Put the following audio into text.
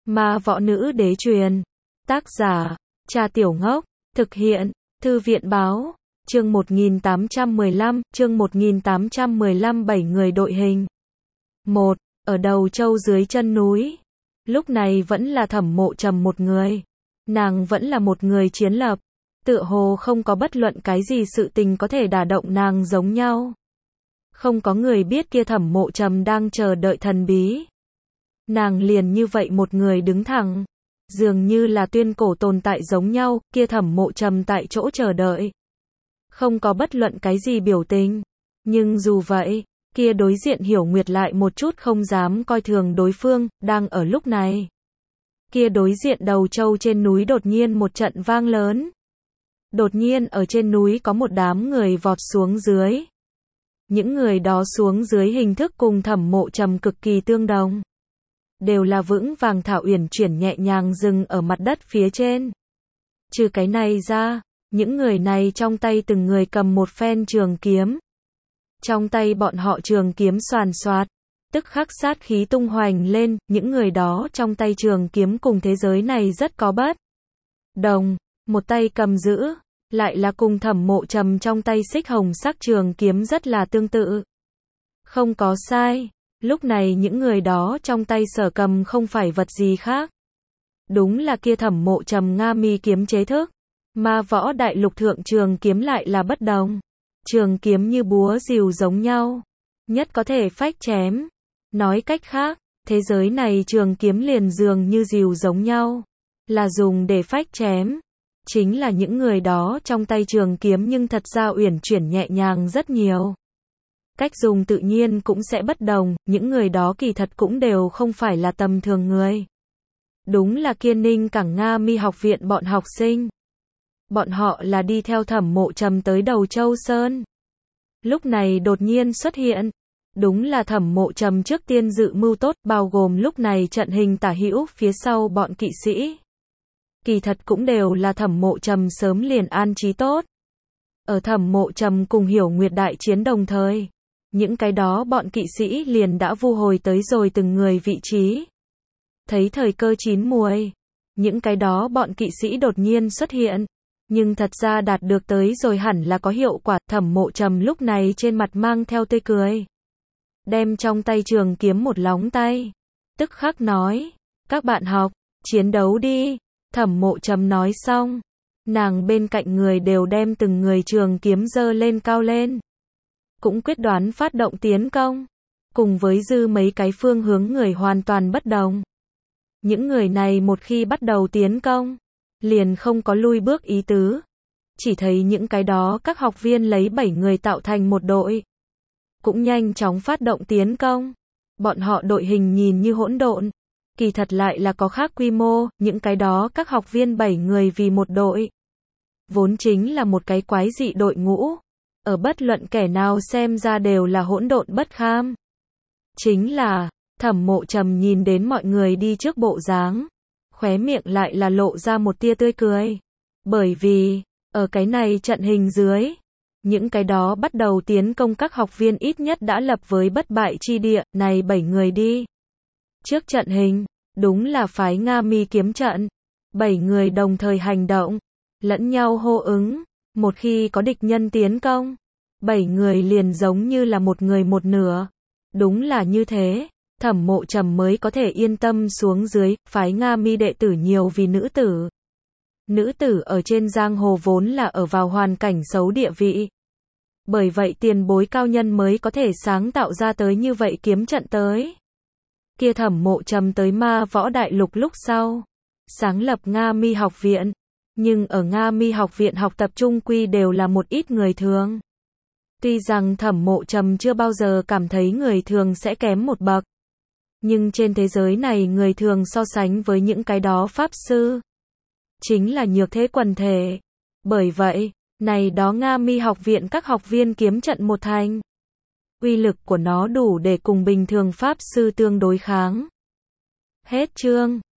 Ma võ nữ đế truyền. Tác giả, Trà Tiểu Ngốc. Thực hiện, Thư viện báo. Chương 1815, 7 người đội hình. 1. Ở đầu châu dưới chân núi. Lúc này vẫn là Thẩm Mộ Trầm một người. Nàng vẫn là một người chiến lập. Tựa hồ không có bất luận cái gì sự tình có thể đả động nàng giống nhau. Không có người biết kia Thẩm Mộ Trầm đang chờ đợi thần bí. Nàng liền như vậy một người đứng thẳng. Dường như là tuyên cổ tồn tại giống nhau, kia Thẩm Mộ Trầm tại chỗ chờ đợi. Không có bất luận cái gì biểu tình. Nhưng dù vậy, kia đối diện Hiểu Nguyệt lại một chút không dám coi thường đối phương, đang ở lúc này. Kia đối diện đầu châu trên núi đột nhiên một trận vang lớn. Đột nhiên ở trên núi có một đám người vọt xuống dưới. Những người đó xuống dưới hình thức cùng Thẩm Mộ Trầm cực kỳ tương đồng. Đều là vững vàng thảo uyển chuyển nhẹ nhàng dừng ở mặt đất phía trên. Trừ cái này ra, những người này trong tay từng người cầm một phen trường kiếm. Trong tay bọn họ trường kiếm xoàn xoạt, tức khắc sát khí tung hoành lên, những người đó trong tay trường kiếm cùng thế giới này rất có bất đồng, một tay cầm giữ, lại là cùng Thẩm Mộ Trầm trong tay xích hồng sắc trường kiếm rất là tương tự. Không có sai, lúc này những người đó trong tay sở cầm không phải vật gì khác. Đúng là kia Thẩm Mộ Trầm Nga mi kiếm chế thức. Ma võ đại lục thượng trường kiếm lại là bất đồng. Trường kiếm như búa rìu giống nhau, nhất có thể phách chém. Nói cách khác, thế giới này trường kiếm liền dường như rìu giống nhau, là dùng để phách chém. Chính là những người đó trong tay trường kiếm nhưng thật ra uyển chuyển nhẹ nhàng rất nhiều. Cách dùng tự nhiên cũng sẽ bất đồng, những người đó kỳ thật cũng đều không phải là tầm thường người. Đúng là Kiên Ninh Cảng Nga Mi học viện bọn học sinh. Bọn họ là đi theo Thẩm Mộ Trầm tới đầu Châu Sơn. Lúc này đột nhiên xuất hiện. Đúng là Thẩm Mộ Trầm trước tiên dự mưu tốt, bao gồm lúc này trận hình tả hữu phía sau bọn kỵ sĩ. Kỳ thật cũng đều là Thẩm Mộ Trầm sớm liền an trí tốt. Ở Thẩm Mộ Trầm cùng Hiểu Nguyệt đại chiến đồng thời, những cái đó bọn kỵ sĩ liền đã vu hồi tới rồi từng người vị trí. Thấy thời cơ chín muồi, những cái đó bọn kỵ sĩ đột nhiên xuất hiện. Nhưng thật ra đạt được tới rồi hẳn là có hiệu quả. Thẩm Mộ Trầm lúc này trên mặt mang theo tươi cười. Đem trong tay trường kiếm một lóng tay. Tức khắc nói, các bạn học, chiến đấu đi. Thẩm Mộ Trầm nói xong, nàng bên cạnh người đều đem từng người trường kiếm giơ lên cao lên. Cũng quyết đoán phát động tiến công. Cùng với dư mấy cái phương hướng người hoàn toàn bất đồng. Những người này một khi bắt đầu tiến công, liền không có lui bước ý tứ. Chỉ thấy những cái đó các học viên lấy 7 người tạo thành một đội. Cũng nhanh chóng phát động tiến công. Bọn họ đội hình nhìn như hỗn độn. Kỳ thật lại là có khác quy mô, những cái đó các học viên 7 người vì một đội. Vốn chính là một cái quái dị đội ngũ. Ở bất luận kẻ nào xem ra đều là hỗn độn bất kham. Chính là, Thẩm Mộ Trầm nhìn đến mọi người đi trước bộ dáng. Khóe miệng lại là lộ ra một tia tươi cười. Bởi vì, ở cái này trận hình dưới, những cái đó bắt đầu tiến công các học viên ít nhất đã lập với bất bại chi địa, này 7 người đi. Trước trận hình, đúng là phái Nga Mi kiếm trận. 7 người đồng thời hành động, lẫn nhau hô ứng. Một khi có địch nhân tiến công, 7 người liền giống như là một người một nửa. Đúng là như thế. Thẩm Mộ Trầm mới có thể yên tâm xuống dưới, phái Nga Mi đệ tử nhiều vì nữ tử. Nữ tử ở trên giang hồ vốn là ở vào hoàn cảnh xấu địa vị. Bởi vậy tiền bối cao nhân mới có thể sáng tạo ra tới như vậy kiếm trận tới. Kia Thẩm Mộ Trầm tới Ma võ đại lục lúc sau, sáng lập Nga Mi học viện. Nhưng ở Nga Mi học viện học tập trung quy đều là một ít người thường. Tuy rằng Thẩm Mộ Trầm chưa bao giờ cảm thấy người thường sẽ kém một bậc. Nhưng trên thế giới này người thường so sánh với những cái đó pháp sư, chính là nhược thế quần thể. Bởi vậy, này đó Nga Mi học viện các học viên kiếm trận một thành. Uy lực của nó đủ để cùng bình thường pháp sư tương đối kháng. Hết chương.